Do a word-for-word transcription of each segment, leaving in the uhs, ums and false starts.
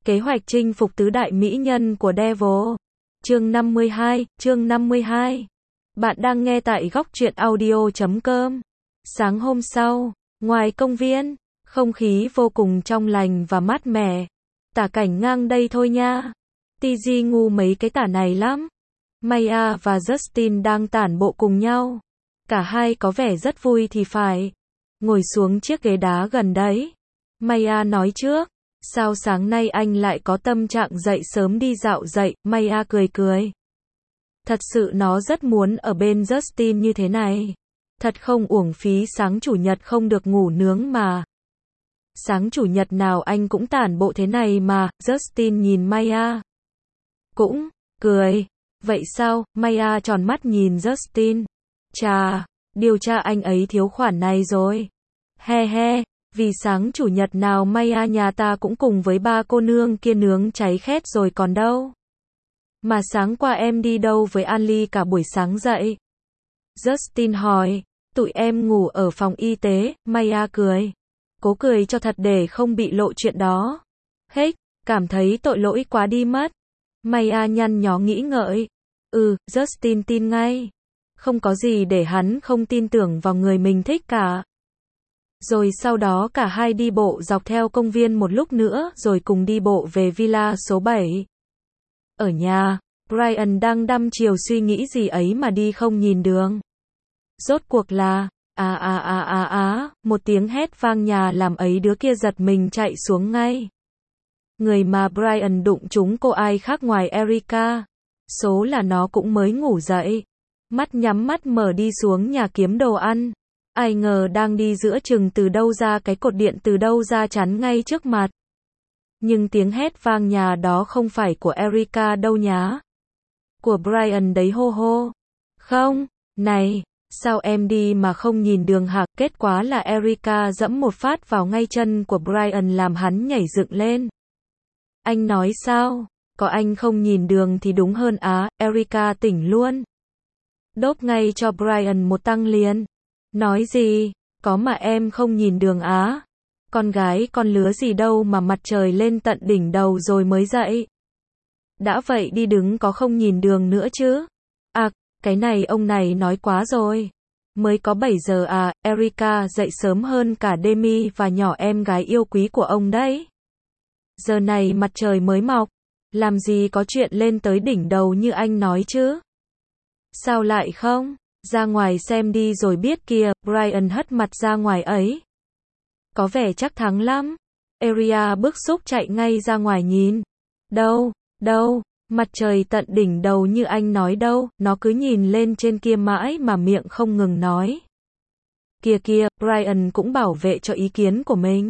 Kế hoạch chinh phục tứ đại mỹ nhân của Devil. Chương năm mươi hai, chương năm mươi hai. Bạn đang nghe tại góc truyện audio chấm com. Sáng hôm sau, ngoài công viên, không khí vô cùng trong lành và mát mẻ. Tả cảnh ngang đây thôi nha. tê giê ngu mấy cái tả này lắm. Maya và Justin đang tản bộ cùng nhau. Cả hai có vẻ rất vui thì phải. Ngồi xuống chiếc ghế đá gần đấy. Maya nói trước. Sao sáng nay anh lại có tâm trạng dậy sớm đi dạo dậy? Maya cười cười. Thật sự nó rất muốn ở bên Justin như thế này. Thật không uổng phí sáng chủ nhật không được ngủ nướng mà. Sáng chủ nhật nào anh cũng tản bộ thế này mà. Justin nhìn Maya. Cũng, cười. Vậy sao? Maya tròn mắt nhìn Justin. Chà, điều tra anh ấy thiếu khoản này rồi. He he. Vì sáng chủ nhật nào Maya nhà ta cũng cùng với ba cô nương kia nướng cháy khét rồi còn đâu. Mà sáng qua em đi đâu với Anly cả buổi sáng dậy? Justin hỏi. Tụi em ngủ ở phòng y tế. Maya cười. Cố cười cho thật để không bị lộ chuyện đó. Hết, cảm thấy tội lỗi quá đi mất. Maya nhăn nhó nghĩ ngợi. Ừ, Justin tin ngay. Không có gì để hắn không tin tưởng vào người mình thích cả. Rồi sau đó cả hai đi bộ dọc theo công viên một lúc nữa rồi cùng đi bộ về villa số bảy. Ở nhà, Brian đang đăm chiều suy nghĩ gì ấy mà đi không nhìn đường. Rốt cuộc là, à à à à à, một tiếng hét vang nhà làm ấy đứa kia giật mình chạy xuống ngay. Người mà Brian đụng trúng cô ai khác ngoài Erica. Số là nó cũng mới ngủ dậy. Mắt nhắm mắt mở đi xuống nhà kiếm đồ ăn. Ai ngờ đang đi giữa chừng từ đâu ra cái cột điện từ đâu ra chắn ngay trước mặt. Nhưng tiếng hét vang nhà đó không phải của Erica đâu nhá. Của Brian đấy hô hô. Không, này, sao em đi mà không nhìn đường hả? Kết quả là Erica dẫm một phát vào ngay chân của Brian làm hắn nhảy dựng lên. Anh nói sao? Có anh không nhìn đường thì đúng hơn á, Erica tỉnh luôn. Đốp ngay cho Brian một tăng liền. Nói gì? Có mà em không nhìn đường á? Con gái con lứa gì đâu mà mặt trời lên tận đỉnh đầu rồi mới dậy. Đã vậy đi đứng có không nhìn đường nữa chứ? À, cái này ông này nói quá rồi. Mới có bảy giờ à, Erica dậy sớm hơn cả Demi và nhỏ em gái yêu quý của ông đấy. Giờ này mặt trời mới mọc. Làm gì có chuyện lên tới đỉnh đầu như anh nói chứ? Sao lại không? Ra ngoài xem đi rồi biết kìa. Brian hất mặt ra ngoài ấy. Có vẻ chắc thắng lắm. Aria bức xúc chạy ngay ra ngoài nhìn. Đâu, đâu, mặt trời tận đỉnh đầu như anh nói đâu. Nó cứ nhìn lên trên kia mãi mà miệng không ngừng nói. Kìa kìa, Brian cũng bảo vệ cho ý kiến của mình.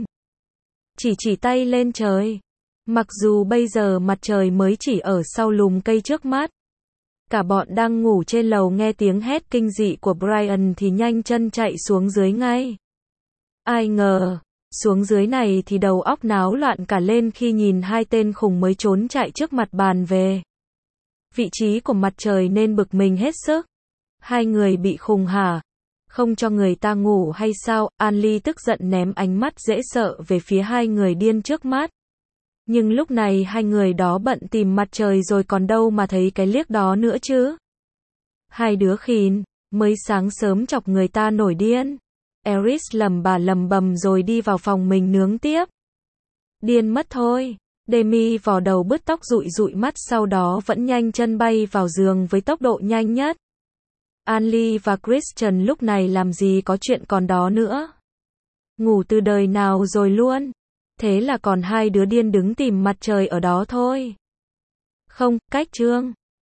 Chỉ chỉ tay lên trời. Mặc dù bây giờ mặt trời mới chỉ ở sau lùm cây trước mắt. Cả bọn đang ngủ trên lầu nghe tiếng hét kinh dị của Brian thì nhanh chân chạy xuống dưới ngay. Ai ngờ, xuống dưới này thì đầu óc náo loạn cả lên khi nhìn hai tên khùng mới trốn chạy trước mặt bàn về. Vị trí của mặt trời nên bực mình hết sức. Hai người bị khùng hả? Không cho người ta ngủ hay sao? Anly tức giận ném ánh mắt dễ sợ về phía hai người điên trước mắt. Nhưng lúc này hai người đó bận tìm mặt trời rồi còn đâu mà thấy cái liếc đó nữa chứ. Hai đứa khìn, mới sáng sớm chọc người ta nổi điên. Eris lầm bà lầm bầm rồi đi vào phòng mình nướng tiếp. Điên mất thôi. Demi vò đầu bứt tóc dụi dụi mắt sau đó vẫn nhanh chân bay vào giường với tốc độ nhanh nhất. Anly và Christian lúc này làm gì có chuyện còn đó nữa. Ngủ từ đời nào rồi luôn. Thế là còn hai đứa điên đứng tìm mặt trời ở đó thôi. Không, cách chương.